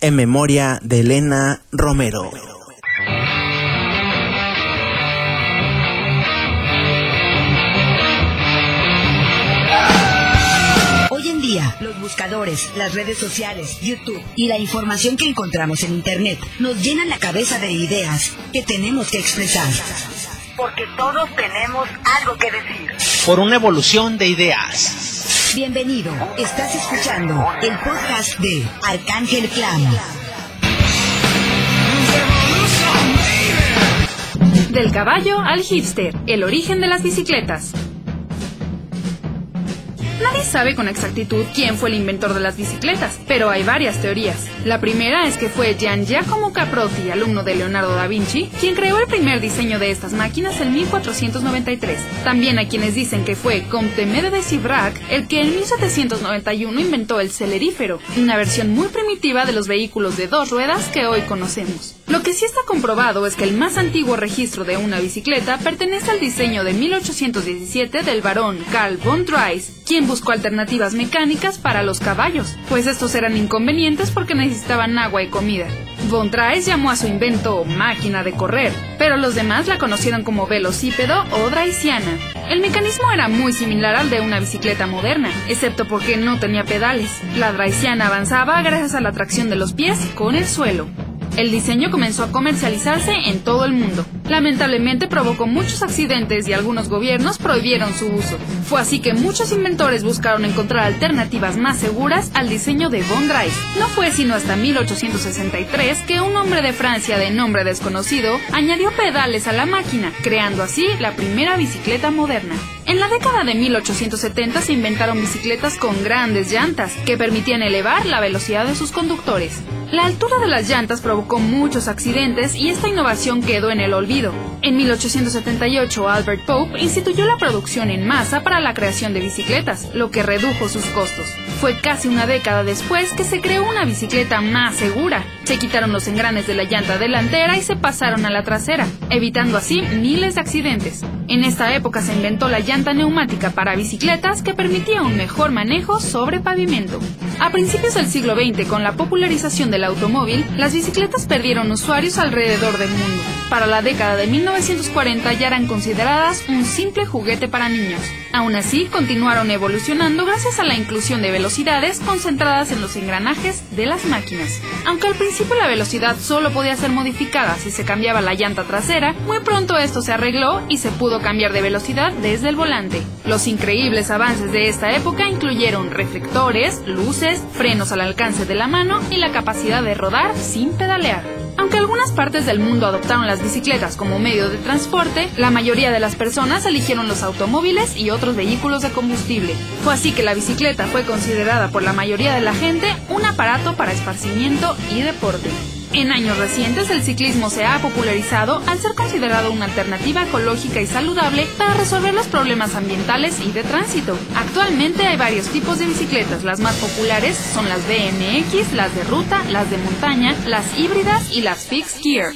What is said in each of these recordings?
en memoria de Elena Romero. Hoy en día, los buscadores, las redes sociales, YouTube y la información que encontramos en Internet nos llenan la cabeza de ideas que tenemos que expresar. Porque todos tenemos algo que decir. Por una evolución de ideas. Bienvenido, estás escuchando el podcast de Arcángel Clan. Del caballo al hipster, el origen de las bicicletas. Nadie sabe con exactitud quién fue el inventor de las bicicletas, pero hay varias teorías. La primera es que fue Gian Giacomo Caprotti, alumno de Leonardo da Vinci, quien creó el primer diseño de estas máquinas en 1493. También hay quienes dicen que fue Comte Mede de Sivrac el que en 1791 inventó el celerífero, una versión muy primitiva de los vehículos de dos ruedas que hoy conocemos. Lo que sí está comprobado es que el más antiguo registro de una bicicleta pertenece al diseño de 1817 del barón Carl von Drais, quien buscó alternativas mecánicas para los caballos, pues estos eran inconvenientes porque necesitaban agua y comida. Von Drais llamó a su invento máquina de correr, pero los demás la conocieron como velocípedo o draisiana. El mecanismo era muy similar al de una bicicleta moderna, excepto porque no tenía pedales. La draisiana avanzaba gracias a la tracción de los pies con el suelo. El diseño comenzó a comercializarse en todo el mundo. Lamentablemente provocó muchos accidentes y algunos gobiernos prohibieron su uso. Fue así que muchos inventores buscaron encontrar alternativas más seguras al diseño de Von Drais. No fue sino hasta 1863 que un hombre de Francia de nombre desconocido añadió pedales a la máquina, creando así la primera bicicleta moderna. En la década de 1870 se inventaron bicicletas con grandes llantas que permitían elevar la velocidad de sus conductores. La altura de las llantas provocó muchos accidentes y esta innovación quedó en el olvido. En 1878, Albert Pope instituyó la producción en masa para la creación de bicicletas, lo que redujo sus costos. Fue casi una década después que se creó una bicicleta más segura. Se quitaron los engranes de la llanta delantera y se pasaron a la trasera, evitando así miles de accidentes. En esta época se inventó la llanta neumática para bicicletas que permitía un mejor manejo sobre pavimento. A principios del siglo XX, con la popularización del automóvil, las bicicletas perdieron usuarios alrededor del mundo. Para la década de 1940 ya eran consideradas un simple juguete para niños. Aún así, continuaron evolucionando gracias a la inclusión de velocidades concentradas en los engranajes de las máquinas. Aunque al principio la velocidad solo podía ser modificada si se cambiaba la llanta trasera, muy pronto esto se arregló y se pudo cambiar de velocidad desde el volante. Los increíbles avances de esta época incluyeron reflectores, luces, frenos al alcance de la mano y la capacidad de rodar sin pedalear. Aunque algunas partes del mundo adoptaron las bicicletas como medio de transporte, la mayoría de las personas eligieron los automóviles y otros vehículos de combustible. Fue así que la bicicleta fue considerada por la mayoría de la gente un aparato para esparcimiento y deporte. En años recientes, el ciclismo se ha popularizado al ser considerado una alternativa ecológica y saludable para resolver los problemas ambientales y de tránsito. Actualmente hay varios tipos de bicicletas. Las más populares son las BMX, las de ruta, las de montaña, las híbridas y las fixed gear.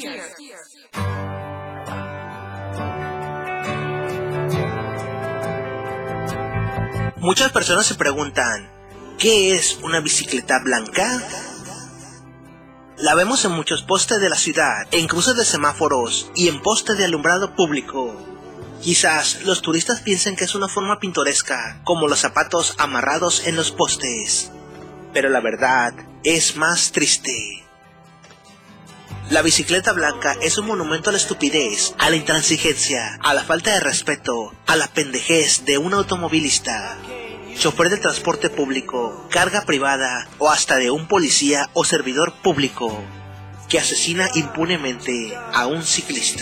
Muchas personas se preguntan, ¿qué es una bicicleta blanca? La vemos en muchos postes de la ciudad, en cruces de semáforos y en postes de alumbrado público. Quizás los turistas piensen que es una forma pintoresca, como los zapatos amarrados en los postes. Pero la verdad es más triste. La bicicleta blanca es un monumento a la estupidez, a la intransigencia, a la falta de respeto, a la pendejez de un automovilista, chofer de transporte público, carga privada o hasta de un policía o servidor público que asesina impunemente a un ciclista.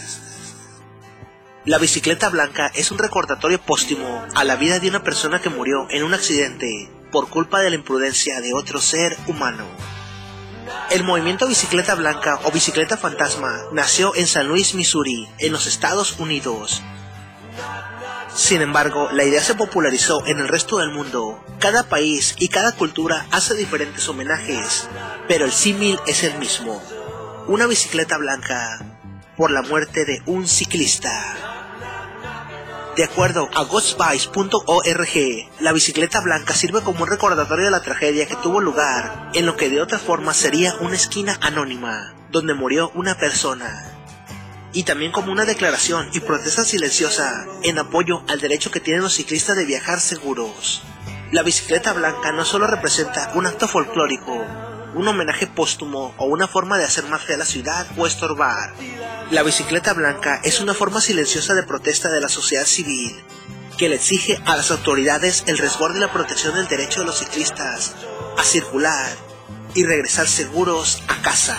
La bicicleta blanca es un recordatorio póstumo a la vida de una persona que murió en un accidente por culpa de la imprudencia de otro ser humano. El movimiento Bicicleta Blanca o Bicicleta Fantasma nació en San Luis, Missouri, en los Estados Unidos. Sin embargo, la idea se popularizó en el resto del mundo. Cada país y cada cultura hace diferentes homenajes, pero el símil es el mismo. Una bicicleta blanca por la muerte de un ciclista. De acuerdo a ghostbikes.org, la bicicleta blanca sirve como un recordatorio de la tragedia que tuvo lugar en lo que de otra forma sería una esquina anónima, donde murió una persona. Y también como una declaración y protesta silenciosa en apoyo al derecho que tienen los ciclistas de viajar seguros. La bicicleta blanca no solo representa un acto folclórico, un homenaje póstumo o una forma de hacer más fea la ciudad o estorbar. La bicicleta blanca es una forma silenciosa de protesta de la sociedad civil, que le exige a las autoridades el resguardo y la protección del derecho de los ciclistas a circular y regresar seguros a casa.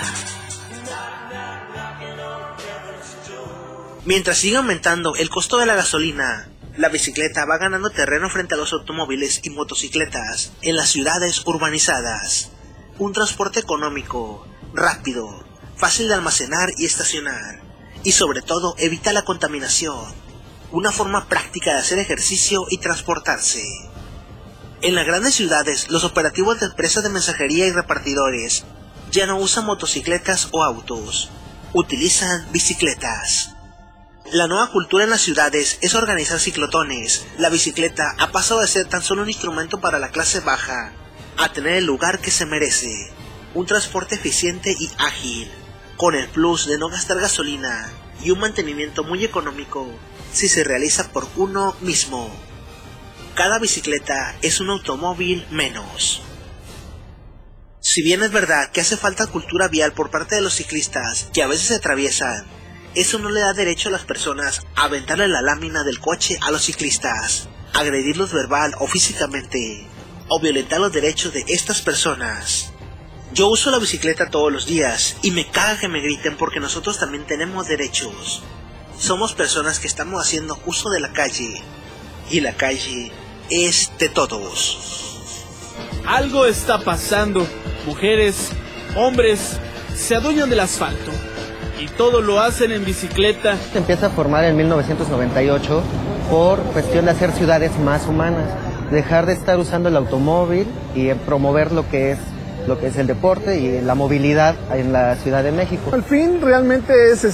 Mientras sigue aumentando el costo de la gasolina, la bicicleta va ganando terreno frente a los automóviles y motocicletas en las ciudades urbanizadas. Un transporte económico, rápido, fácil de almacenar y estacionar, y sobre todo evita la contaminación, una forma práctica de hacer ejercicio y transportarse. En las grandes ciudades, los operativos de empresas de mensajería y repartidores ya no usan motocicletas o autos, utilizan bicicletas. La nueva cultura en las ciudades es organizar ciclotones. La bicicleta ha pasado de ser tan solo un instrumento para la clase baja a tener el lugar que se merece, un transporte eficiente y ágil, con el plus de no gastar gasolina y un mantenimiento muy económico si se realiza por uno mismo. Cada bicicleta es un automóvil menos. Si bien es verdad que hace falta cultura vial por parte de los ciclistas que a veces se atraviesan, eso no le da derecho a las personas a aventarle la lámina del coche a los ciclistas, agredirlos verbal o físicamente, o violentar los derechos de estas personas. Yo uso la bicicleta todos los días y me caga que me griten porque nosotros también tenemos derechos. Somos personas que estamos haciendo uso de la calle, y la calle es de todos. Algo está pasando. Mujeres, hombres, se adueñan del asfalto. Y todo lo hacen en bicicleta. Se empieza a formar en 1998 por cuestión de hacer ciudades más humanas, dejar de estar usando el automóvil y promover lo que es el deporte y la movilidad en la Ciudad de México. El fin realmente es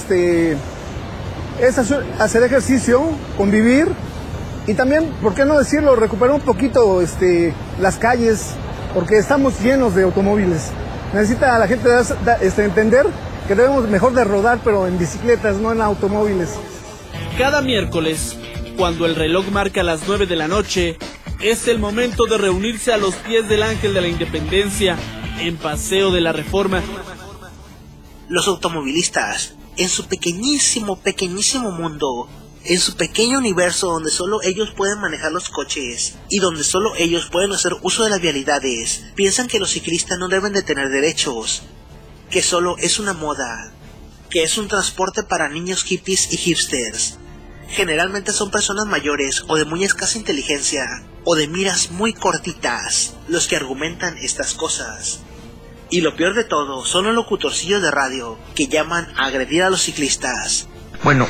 hacer ejercicio, convivir y también, ¿por qué no decirlo?, recuperar un poquito las calles, porque estamos llenos de automóviles. Necesita la gente entender que debemos mejor de rodar, pero en bicicletas, no en automóviles. Cada miércoles, cuando el reloj marca las 9 de la noche, es el momento de reunirse a los pies del Ángel de la Independencia, en Paseo de la Reforma. Los automovilistas, en su pequeñísimo mundo, en su pequeño universo donde solo ellos pueden manejar los coches y donde solo ellos pueden hacer uso de las vialidades, piensan que los ciclistas no deben de tener derechos, que solo es una moda, que es un transporte para niños hippies y hipsters. Generalmente son personas mayores o de muy escasa inteligencia o de miras muy cortitas los que argumentan estas cosas. Y lo peor de todo son los locutorcillos de radio que llaman a agredir a los ciclistas. Bueno,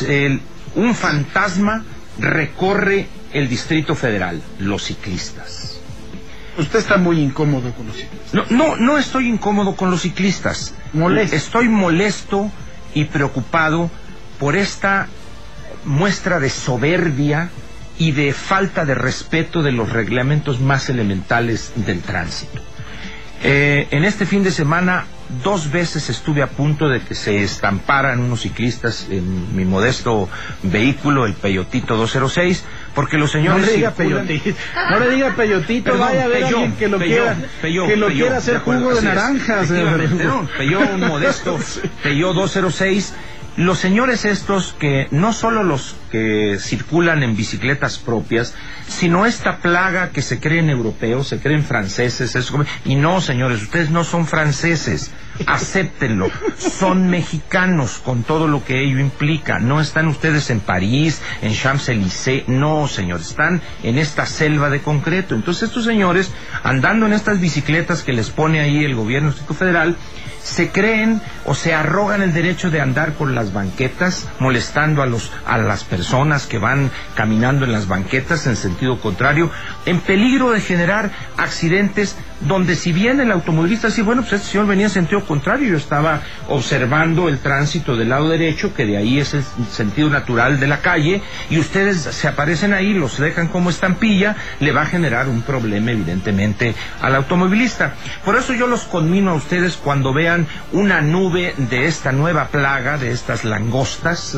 un fantasma recorre el Distrito Federal, los ciclistas. Usted está muy incómodo con los ciclistas. No estoy incómodo con los ciclistas. Molesto. Estoy molesto y preocupado por esta muestra de soberbia y de falta de respeto de los reglamentos más elementales del tránsito. En este fin de semana 2 veces estuve a punto de que se estamparan unos ciclistas en mi modesto vehículo, el Peyotito 206, porque los señores... No le diga Peyotito, perdón, vaya a ver a alguien que lo quiera hacer jugo de naranjas. Peyot, un modesto Peyot 206. Los señores estos, que no solo los que circulan en bicicletas propias, sino esta plaga que se creen europeos, se creen franceses, y no, señores, ustedes no son franceses, acéptenlo, son mexicanos con todo lo que ello implica. No están ustedes en París, en Champs-Élysées, no, señores, están en esta selva de concreto. Entonces estos señores, andando en estas bicicletas que les pone ahí el gobierno del Distrito Federal, se creen o se arrogan el derecho de andar por las banquetas, molestando a las personas que van caminando en las banquetas en sentido contrario, en peligro de generar accidentes donde, si bien el automovilista dice, bueno, pues este señor venía en sentido contrario, yo estaba observando el tránsito del lado derecho, que de ahí es el sentido natural de la calle, y ustedes se aparecen ahí, los dejan como estampilla, le va a generar un problema evidentemente al automovilista. Por eso yo los conmino a ustedes, cuando vean una nube de esta nueva plaga, de estas langostas,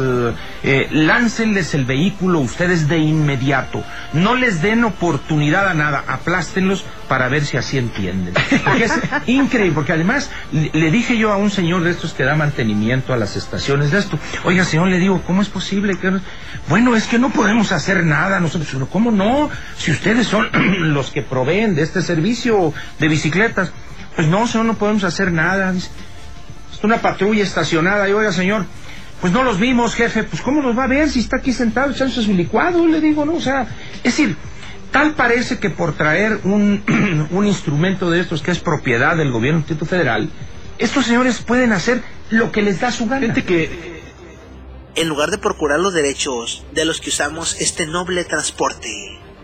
láncenles el vehículo ustedes de inmediato, no les den oportunidad a nada, aplástenlos para ver si así entienden. Porque es increíble, porque además le dije yo a un señor de estos que da mantenimiento a las estaciones de esto, oiga señor, le digo, ¿cómo es posible que...? Bueno, es que no podemos hacer nada nosotros. ¿Cómo no? Si ustedes son los que proveen de este servicio de bicicletas. Pues no, señor, no podemos hacer nada. Es una patrulla estacionada. Y oiga señor, pues no los vimos, jefe. Pues ¿cómo los va a ver si está aquí sentado echándose su licuado? Le digo, ¿no? O sea, es decir, tal parece que por traer un instrumento de estos que es propiedad del gobierno del Distrito Federal, estos señores pueden hacer lo que les da su gana. Gente que, en lugar de procurar los derechos de los que usamos este noble transporte.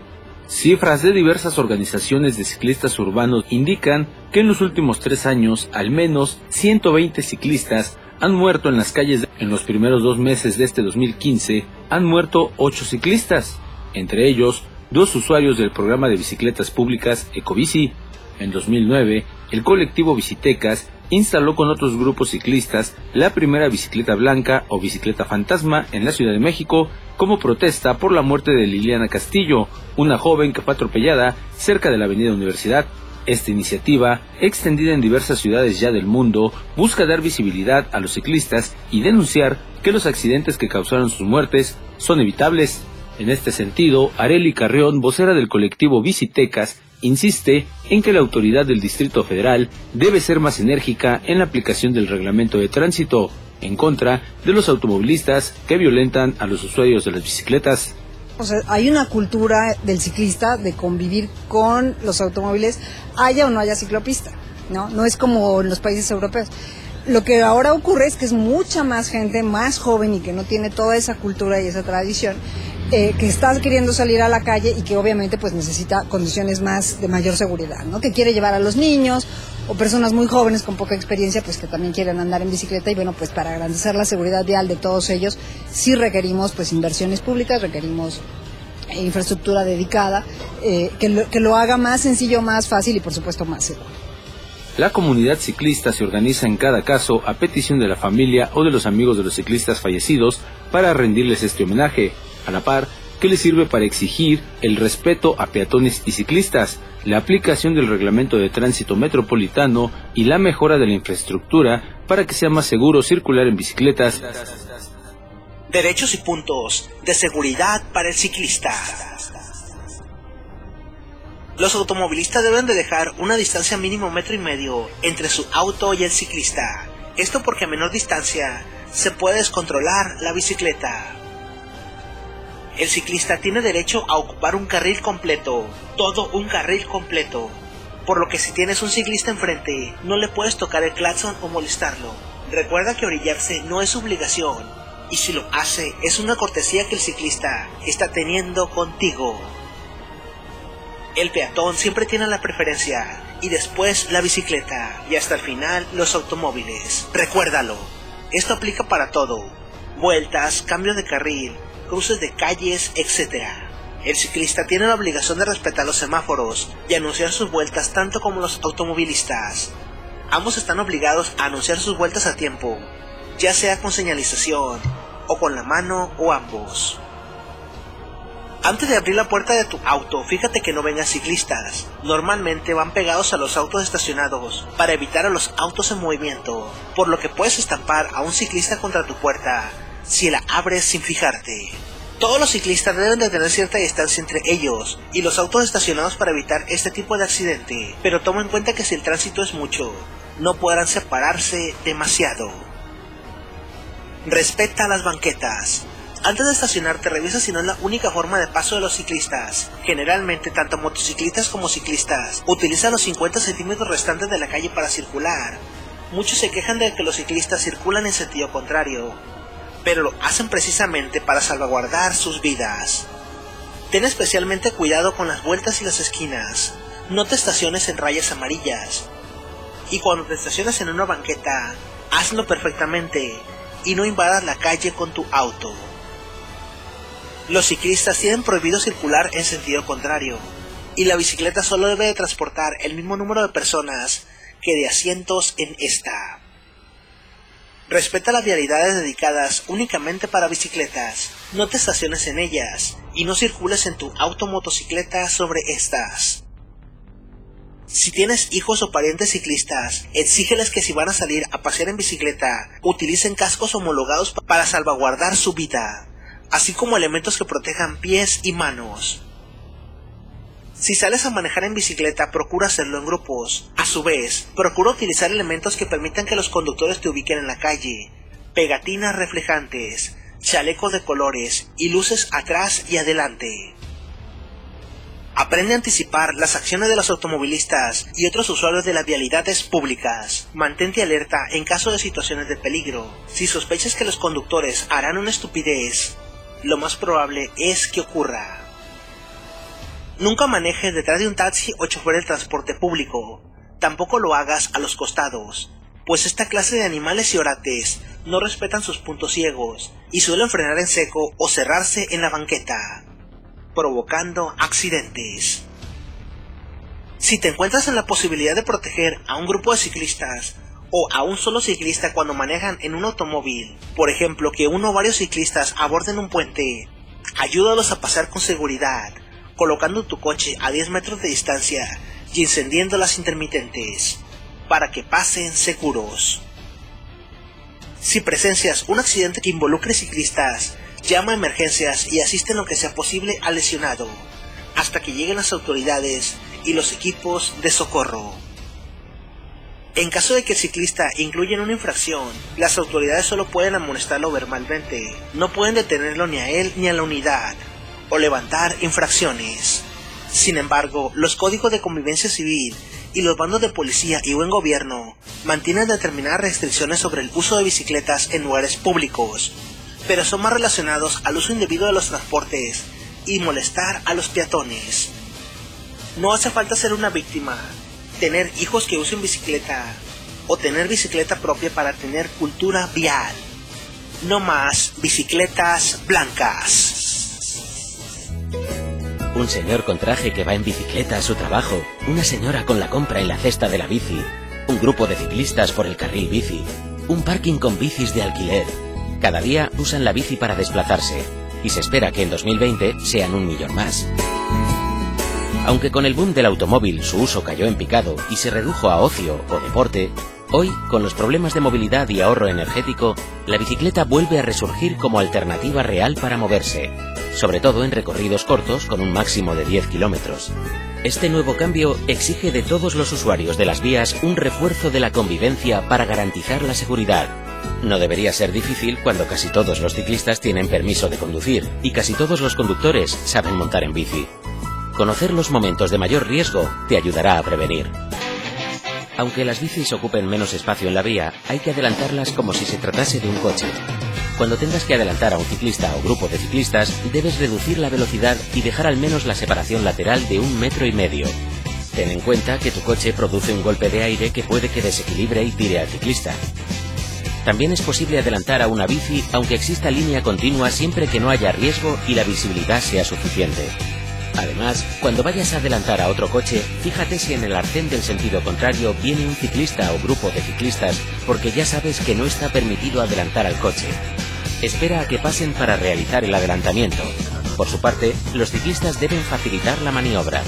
Cifras de diversas organizaciones de ciclistas urbanos indican que en los últimos 3 años, al menos 120 ciclistas han muerto en las calles. En los primeros 2 meses de este 2015, han muerto 8 ciclistas, entre ellos 2 usuarios del programa de bicicletas públicas Ecobici. En 2009, el colectivo Bicitecas instaló con otros grupos ciclistas la primera bicicleta blanca o bicicleta fantasma en la Ciudad de México, como protesta por la muerte de Liliana Castillo, una joven que fue atropellada cerca de la Avenida Universidad. Esta iniciativa, extendida en diversas ciudades ya del mundo, busca dar visibilidad a los ciclistas y denunciar que los accidentes que causaron sus muertes son evitables. En este sentido, Arely Carrión, vocera del colectivo Bicitecas, insiste en que la autoridad del Distrito Federal debe ser más enérgica en la aplicación del reglamento de tránsito, en contra de los automovilistas que violentan a los usuarios de las bicicletas. O sea, hay una cultura del ciclista de convivir con los automóviles, haya o no haya ciclopista, ¿no? No es como en los países europeos. Lo que ahora ocurre es que es mucha más gente, más joven y que no tiene toda esa cultura y esa tradición, que está queriendo salir a la calle y que obviamente pues necesita condiciones de mayor seguridad, ¿no? Que quiere llevar a los niños o personas muy jóvenes con poca experiencia, pues que también quieren andar en bicicleta, y bueno, pues para garantizar la seguridad vial de todos ellos sí requerimos pues inversiones públicas, requerimos infraestructura dedicada, que lo haga más sencillo, más fácil y por supuesto más seguro. La comunidad ciclista se organiza en cada caso a petición de la familia o de los amigos de los ciclistas fallecidos para rendirles este homenaje, a la par que les sirve para exigir el respeto a peatones y ciclistas, la aplicación del reglamento de tránsito metropolitano y la mejora de la infraestructura para que sea más seguro circular en bicicletas. Derechos y puntos de seguridad para el ciclista. Los automovilistas deben de dejar una distancia mínimo 1,5 metros entre su auto y el ciclista. Esto porque a menor distancia se puede descontrolar la bicicleta. El ciclista tiene derecho a ocupar un carril completo, todo un carril completo, por lo que si tienes un ciclista enfrente, no le puedes tocar el claxon o molestarlo. Recuerda que orillarse no es obligación, y si lo hace, es una cortesía que el ciclista está teniendo contigo. El peatón siempre tiene la preferencia, y después la bicicleta, y hasta el final los automóviles. Recuérdalo, esto aplica para todo: vueltas, cambio de carril, cruces de calles, etc. El ciclista tiene la obligación de respetar los semáforos y anunciar sus vueltas tanto como los automovilistas. Ambos están obligados a anunciar sus vueltas a tiempo, ya sea con señalización, o con la mano, o ambos. Antes de abrir la puerta de tu auto, fíjate que no vengan ciclistas. Normalmente van pegados a los autos estacionados para evitar a los autos en movimiento, por lo que puedes estampar a un ciclista contra tu puerta si la abres sin fijarte. Todos los ciclistas deben de tener cierta distancia entre ellos y los autos estacionados para evitar este tipo de accidente, pero toma en cuenta que si el tránsito es mucho, no podrán separarse demasiado. Respeta las banquetas. Antes de estacionarte, revisa si no es la única forma de paso de los ciclistas. Generalmente, tanto motociclistas como ciclistas utilizan los 50 centímetros restantes de la calle para circular. Muchos se quejan de que los ciclistas circulan en sentido contrario, pero lo hacen precisamente para salvaguardar sus vidas. Ten especialmente cuidado con las vueltas y las esquinas. No te estaciones en rayas amarillas. Y cuando te estaciones en una banqueta, hazlo perfectamente y no invadas la calle con tu auto. Los ciclistas tienen prohibido circular en sentido contrario, y la bicicleta solo debe de transportar el mismo número de personas que de asientos en esta. Respeta las vialidades dedicadas únicamente para bicicletas, no te estaciones en ellas, y no circules en tu auto o motocicleta sobre estas. Si tienes hijos o parientes ciclistas, exígeles que si van a salir a pasear en bicicleta, utilicen cascos homologados para salvaguardar su vida, así como elementos que protejan pies y manos. Si sales a manejar en bicicleta, procura hacerlo en grupos. A su vez, procura utilizar elementos que permitan que los conductores te ubiquen en la calle, pegatinas reflejantes, chalecos de colores y luces atrás y adelante. Aprende a anticipar las acciones de los automovilistas y otros usuarios de las vialidades públicas. Mantente alerta en caso de situaciones de peligro. Si sospechas que los conductores harán una estupidez, lo más probable es que ocurra. Nunca manejes detrás de un taxi o chofer del transporte público. Tampoco lo hagas a los costados, pues esta clase de animales y orates no respetan sus puntos ciegos y suelen frenar en seco o cerrarse en la banqueta, provocando accidentes. Si te encuentras en la posibilidad de proteger a un grupo de ciclistas o a un solo ciclista cuando manejan en un automóvil, por ejemplo que uno o varios ciclistas aborden un puente, ayúdalos a pasar con seguridad, colocando tu coche a 10 metros de distancia y encendiendo las intermitentes, para que pasen seguros. Si presencias un accidente que involucre ciclistas, llama a emergencias y asiste en lo que sea posible al lesionado, hasta que lleguen las autoridades y los equipos de socorro. En caso de que el ciclista incluya en una infracción, las autoridades solo pueden amonestarlo verbalmente, no pueden detenerlo ni a él ni a la unidad, o levantar infracciones. Sin embargo, los códigos de convivencia civil y los bandos de policía y buen gobierno mantienen determinadas restricciones sobre el uso de bicicletas en lugares públicos, pero son más relacionados al uso indebido de los transportes y molestar a los peatones. No hace falta ser una víctima, tener hijos que usen bicicleta o tener bicicleta propia para tener cultura vial. No más bicicletas blancas. Un señor con traje que va en bicicleta a su trabajo, una señora con la compra en la cesta de la bici, un grupo de ciclistas por el carril bici, un parking con bicis de alquiler. Cada día usan la bici para desplazarse, y se espera que en 2020 sean 1 millón más. Aunque con el boom del automóvil su uso cayó en picado y se redujo a ocio o deporte, hoy, con los problemas de movilidad y ahorro energético, la bicicleta vuelve a resurgir como alternativa real para moverse, sobre todo en recorridos cortos con un máximo de 10 kilómetros. Este nuevo cambio exige de todos los usuarios de las vías un refuerzo de la convivencia para garantizar la seguridad. No debería ser difícil cuando casi todos los ciclistas tienen permiso de conducir y casi todos los conductores saben montar en bici. Conocer los momentos de mayor riesgo te ayudará a prevenir. Aunque las bicis ocupen menos espacio en la vía, hay que adelantarlas como si se tratase de un coche. Cuando tengas que adelantar a un ciclista o grupo de ciclistas, debes reducir la velocidad y dejar al menos la separación lateral de 1,5 metros. Ten en cuenta que tu coche produce un golpe de aire que puede que desequilibre y tire al ciclista. También es posible adelantar a una bici aunque exista línea continua siempre que no haya riesgo y la visibilidad sea suficiente. Además, cuando vayas a adelantar a otro coche, fíjate si en el arcén del sentido contrario viene un ciclista o grupo de ciclistas, porque ya sabes que no está permitido adelantar al coche. Espera a que pasen para realizar el adelantamiento. Por su parte, los ciclistas deben facilitar la maniobra.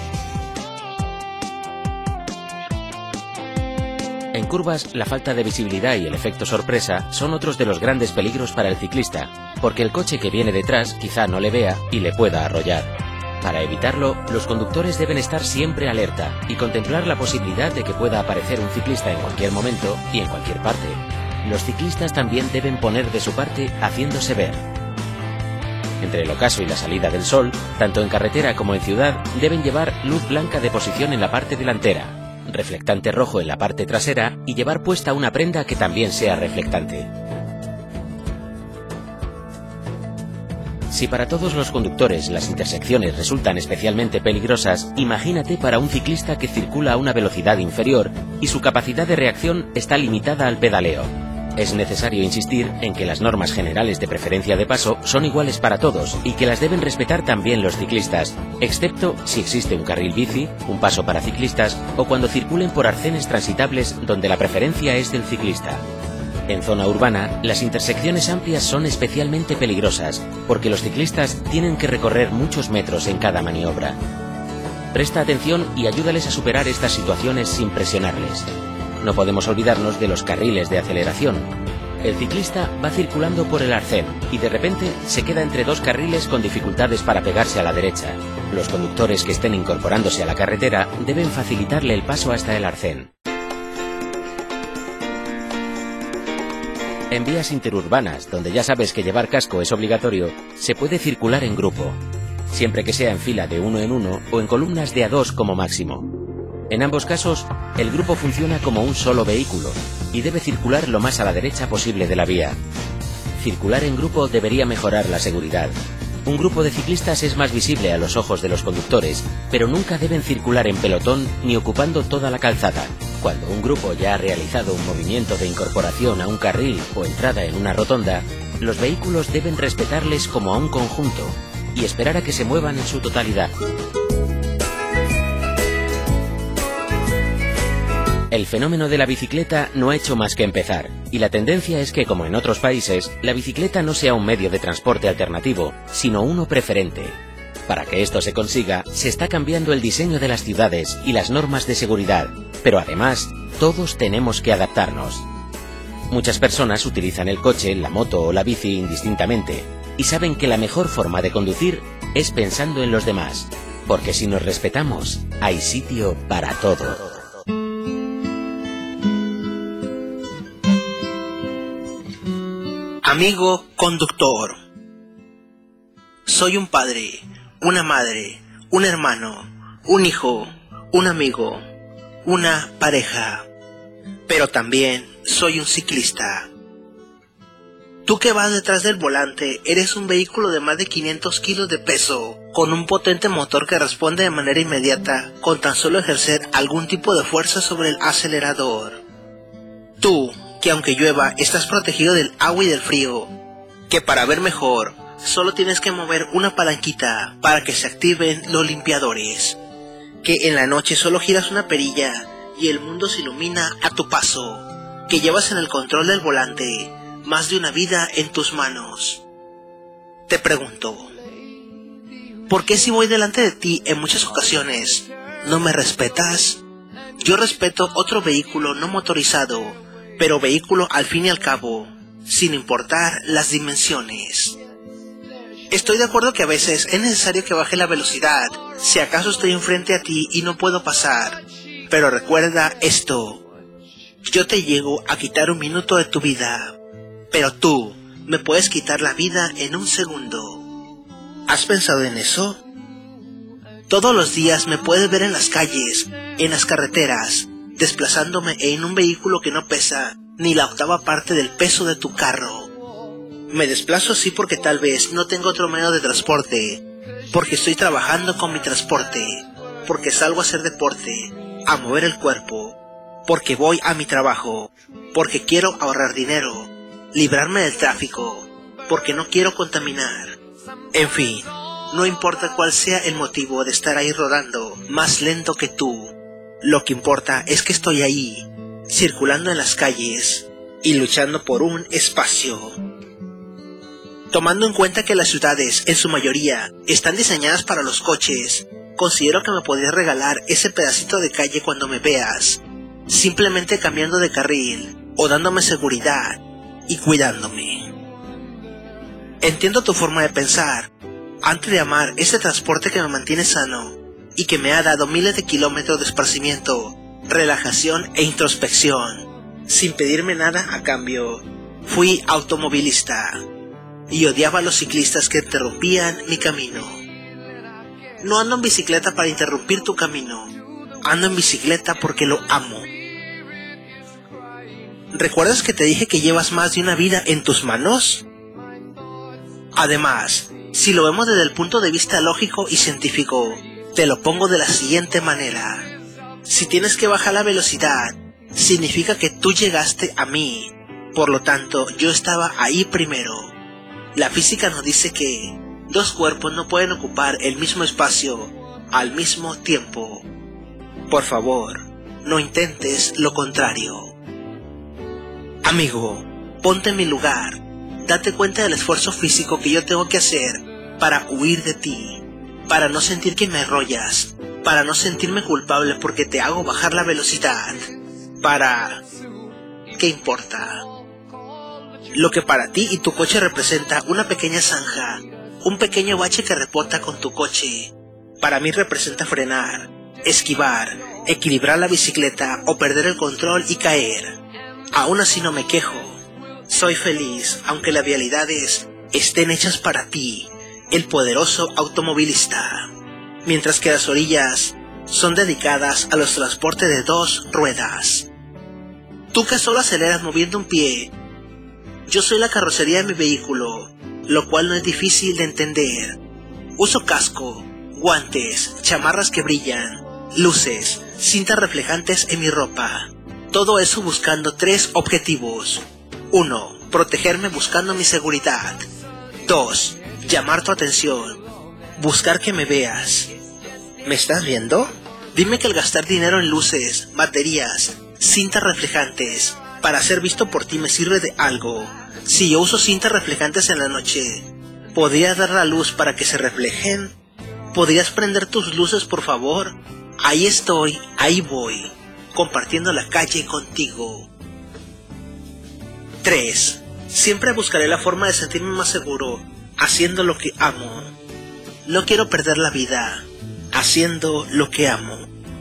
En curvas, la falta de visibilidad y el efecto sorpresa son otros de los grandes peligros para el ciclista, porque el coche que viene detrás quizá no le vea y le pueda arrollar. Para evitarlo, los conductores deben estar siempre alerta y contemplar la posibilidad de que pueda aparecer un ciclista en cualquier momento y en cualquier parte. Los ciclistas también deben poner de su parte haciéndose ver. Entre el ocaso y la salida del sol, tanto en carretera como en ciudad, deben llevar luz blanca de posición en la parte delantera, reflectante rojo en la parte trasera y llevar puesta una prenda que también sea reflectante. Si para todos los conductores las intersecciones resultan especialmente peligrosas, imagínate para un ciclista que circula a una velocidad inferior y su capacidad de reacción está limitada al pedaleo. Es necesario insistir en que las normas generales de preferencia de paso son iguales para todos y que las deben respetar también los ciclistas, excepto si existe un carril bici, un paso para ciclistas o cuando circulen por arcenes transitables donde la preferencia es del ciclista. En zona urbana, las intersecciones amplias son especialmente peligrosas porque los ciclistas tienen que recorrer muchos metros en cada maniobra. Presta atención y ayúdales a superar estas situaciones sin presionarles. No podemos olvidarnos de los carriles de aceleración. El ciclista va circulando por el arcén y de repente se queda entre dos carriles con dificultades para pegarse a la derecha. Los conductores que estén incorporándose a la carretera deben facilitarle el paso hasta el arcén. En vías interurbanas, donde ya sabes que llevar casco es obligatorio, se puede circular en grupo, siempre que sea en fila de uno en uno o en columnas de a dos como máximo. En ambos casos, el grupo funciona como un solo vehículo y debe circular lo más a la derecha posible de la vía. Circular en grupo debería mejorar la seguridad. Un grupo de ciclistas es más visible a los ojos de los conductores, pero nunca deben circular en pelotón ni ocupando toda la calzada. Cuando un grupo ya ha realizado un movimiento de incorporación a un carril o entrada en una rotonda, los vehículos deben respetarles como a un conjunto y esperar a que se muevan en su totalidad. El fenómeno de la bicicleta no ha hecho más que empezar, y la tendencia es que, como en otros países, la bicicleta no sea un medio de transporte alternativo, sino uno preferente. Para que esto se consiga, se está cambiando el diseño de las ciudades y las normas de seguridad, pero además, todos tenemos que adaptarnos. Muchas personas utilizan el coche, la moto o la bici indistintamente, y saben que la mejor forma de conducir es pensando en los demás, porque si nos respetamos, hay sitio para todo. Amigo conductor, soy un padre, una madre, un hermano, un hijo, un amigo, una pareja, pero también soy un ciclista. Tú que vas detrás del volante eres un vehículo de más de 500 kilos de peso, con un potente motor que responde de manera inmediata con tan solo ejercer algún tipo de fuerza sobre el acelerador. Tú, que aunque llueva estás protegido del agua y del frío, que para ver mejor solo tienes que mover una palanquita para que se activen los limpiadores, que en la noche solo giras una perilla y el mundo se ilumina a tu paso, que llevas en el control del volante más de una vida en tus manos. Te pregunto, ¿por qué si voy delante de ti en muchas ocasiones no me respetas? Yo respeto otro vehículo no motorizado, pero vehículo al fin y al cabo, sin importar las dimensiones. Estoy de acuerdo que a veces es necesario que baje la velocidad, si acaso estoy enfrente a ti y no puedo pasar, pero recuerda esto, yo te llego a quitar un minuto de tu vida, pero tú me puedes quitar la vida en un segundo. ¿Has pensado en eso? Todos los días me puedes ver en las calles, en las carreteras, desplazándome en un vehículo que no pesa ni la octava parte del peso de tu carro. Me desplazo así porque tal vez no tengo otro medio de transporte, porque estoy trabajando con mi transporte, porque salgo a hacer deporte, a mover el cuerpo, porque voy a mi trabajo, porque quiero ahorrar dinero, librarme del tráfico, porque no quiero contaminar. En fin, no importa cuál sea el motivo de estar ahí rodando más lento que tú, lo que importa es que estoy ahí, circulando en las calles y luchando por un espacio. Tomando en cuenta que las ciudades, en su mayoría, están diseñadas para los coches, considero que me podrías regalar ese pedacito de calle cuando me veas, simplemente cambiando de carril o dándome seguridad y cuidándome. Entiendo tu forma de pensar. Antes de amar ese transporte que me mantiene sano y que me ha dado miles de kilómetros de esparcimiento, relajación e introspección, sin pedirme nada a cambio, fui automovilista y odiaba a los ciclistas que interrumpían mi camino. No ando en bicicleta para interrumpir tu camino, ando en bicicleta porque lo amo. ¿Recuerdas que te dije que llevas más de una vida en tus manos? Además, Si lo vemos desde el punto de vista lógico y científico, te lo pongo de la siguiente manera. Si tienes que bajar la velocidad, significa que tú llegaste a mí. Por lo tanto, yo estaba ahí primero. La física nos dice que dos cuerpos no pueden ocupar el mismo espacio al mismo tiempo. Por favor, no intentes lo contrario. Amigo, ponte en mi lugar. Date cuenta del esfuerzo físico que yo tengo que hacer para huir de ti, para no sentir que me arrollas, para no sentirme culpable porque te hago bajar la velocidad, para... ¿qué importa? Lo que para ti y tu coche representa una pequeña zanja, un pequeño bache que reporta con tu coche, para mí representa frenar, esquivar, equilibrar la bicicleta o perder el control y caer. Aún así no me quejo. Soy feliz, aunque las vialidades estén hechas para ti, el poderoso automovilista, mientras que las orillas son dedicadas a los transportes de dos ruedas. Tú que solo aceleras moviendo un pie, yo soy la carrocería de mi vehículo, lo cual no es difícil de entender. Uso casco, guantes, chamarras que brillan, luces, cintas reflejantes en mi ropa. Todo eso buscando 3 objetivos. 1. Protegerme buscando mi seguridad. 2. Llamar tu atención. Buscar que me veas. ¿Me estás viendo? Dime que al gastar dinero en luces, baterías, cintas reflejantes, para ser visto por ti me sirve de algo. Si yo uso cintas reflejantes en la noche, ¿podrías dar la luz para que se reflejen? ¿Podrías prender tus luces, por favor? Ahí estoy, ahí voy, compartiendo la calle contigo. 3. Siempre buscaré la forma de sentirme más seguro haciendo lo que amo. No quiero perder la vida haciendo lo que amo.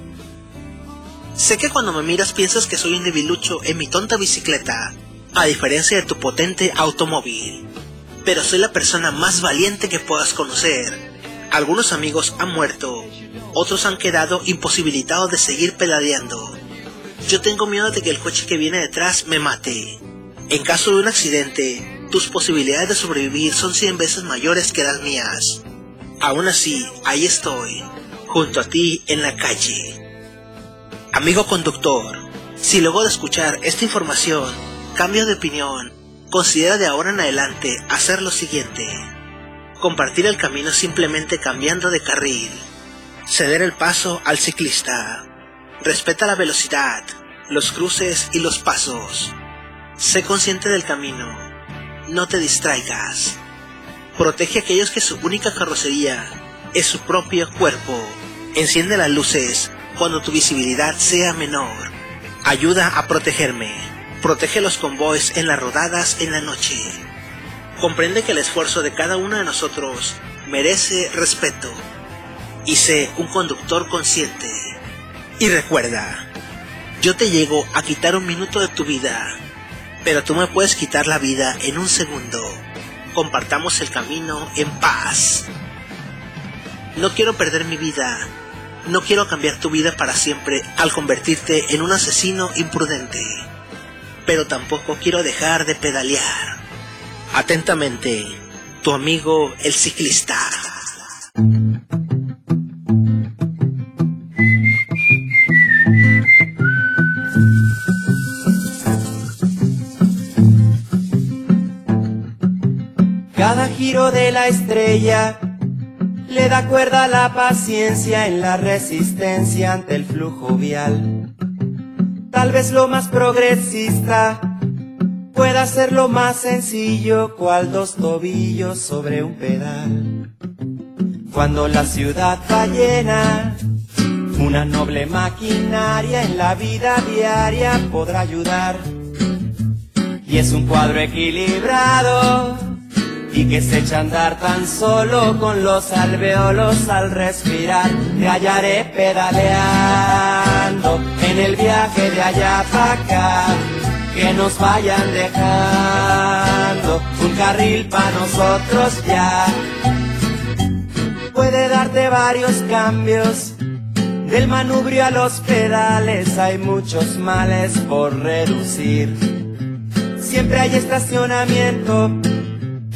Sé que cuando me miras piensas que soy un debilucho en mi tonta bicicleta, a diferencia de tu potente automóvil. Pero soy la persona más valiente que puedas conocer. Algunos amigos han muerto, otros han quedado imposibilitados de seguir pedaleando. Yo tengo miedo de que el coche que viene detrás me mate. En caso de un accidente, tus posibilidades de sobrevivir son 100 veces mayores que las mías. Aún así, ahí estoy, junto a ti en la calle. Amigo conductor, si luego de escuchar esta información cambias de opinión, considera de ahora en adelante hacer lo siguiente: compartir el camino simplemente cambiando de carril, ceder el paso al ciclista, respeta la velocidad, los cruces y los pasos, sé consciente del camino, no te distraigas, protege a aquellos que su única carrocería es su propio cuerpo, enciende las luces cuando tu visibilidad sea menor, ayuda a protegerme, protege los convoys en las rodadas en la noche. Comprende que el esfuerzo de cada uno de nosotros merece respeto y sé un conductor consciente. Y recuerda, yo te llego a quitar 1 minuto de tu vida, pero tú me puedes quitar la vida en 1 segundo. Compartamos el camino en paz. No quiero perder mi vida, no quiero cambiar tu vida para siempre al convertirte en un asesino imprudente, pero tampoco quiero dejar de pedalear. Atentamente, tu amigo el ciclista. Cada giro de la estrella le da cuerda a la paciencia en la resistencia ante el flujo vial. Tal vez lo más progresista pueda ser lo más sencillo, cual 2 tobillos sobre un pedal. Cuando la ciudad va llena, una noble maquinaria en la vida diaria podrá ayudar. Y es un cuadro equilibrado y que se echa a andar tan solo con los alvéolos al respirar. Te hallaré pedaleando en el viaje de allá para acá, que nos vayan dejando un carril para nosotros ya. Puede darte varios cambios, del manubrio a los pedales hay muchos males por reducir. Siempre hay estacionamiento,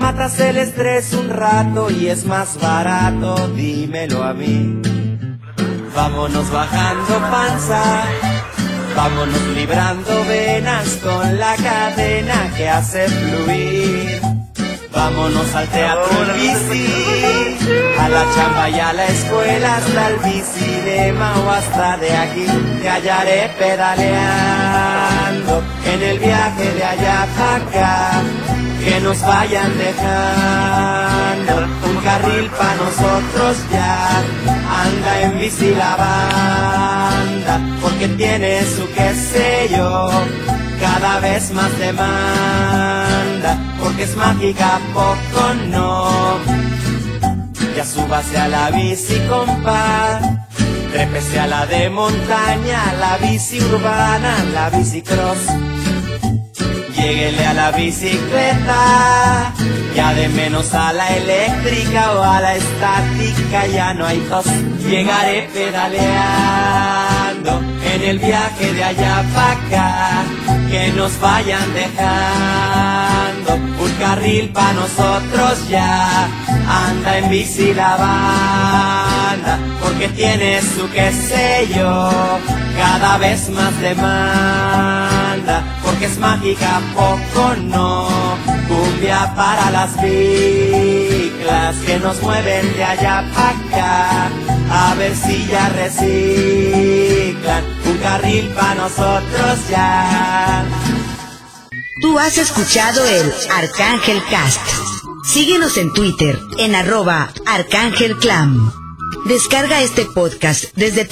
Matas el estrés un rato y es más barato, dímelo a mí. Vámonos bajando panza, vámonos librando venas con la cadena que hace fluir. Vámonos al teatro en bici, a la chamba y a la escuela, hasta el bicinema o hasta de aquí. Te hallaré pedaleando en el viaje de allá para acá. Que nos vayan dejando un carril pa' nosotros ya. Anda en bici la banda, porque tiene su qué sé yo, cada vez más demanda, porque es mágica, poco no. Ya súbase a la bici, compa, trépese a la de montaña, la bici urbana, la bicicross. Lléguele a la bicicleta, ya de menos a la eléctrica o a la estática, ya no hay tos. Llegaré pedaleando en el viaje de allá para acá, que nos vayan dejando un carril pa' nosotros ya. Anda en bici la banda, porque tiene su qué sé yo, cada vez más demanda, porque es mágica, poco no. Cumbia para las biclas que nos mueven de allá para acá, a ver si ya reciclan un carril pa' nosotros ya. Tú has escuchado el Arcángel Cast. Síguenos en Twitter en @ArcángelClam. Descarga este podcast desde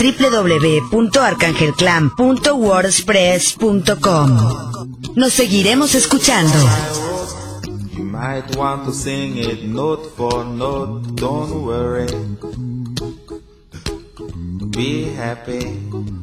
www.arcangelclam.wordpress.com. Nos seguiremos escuchando. You might want to sing it note for note, don't worry. Be happy.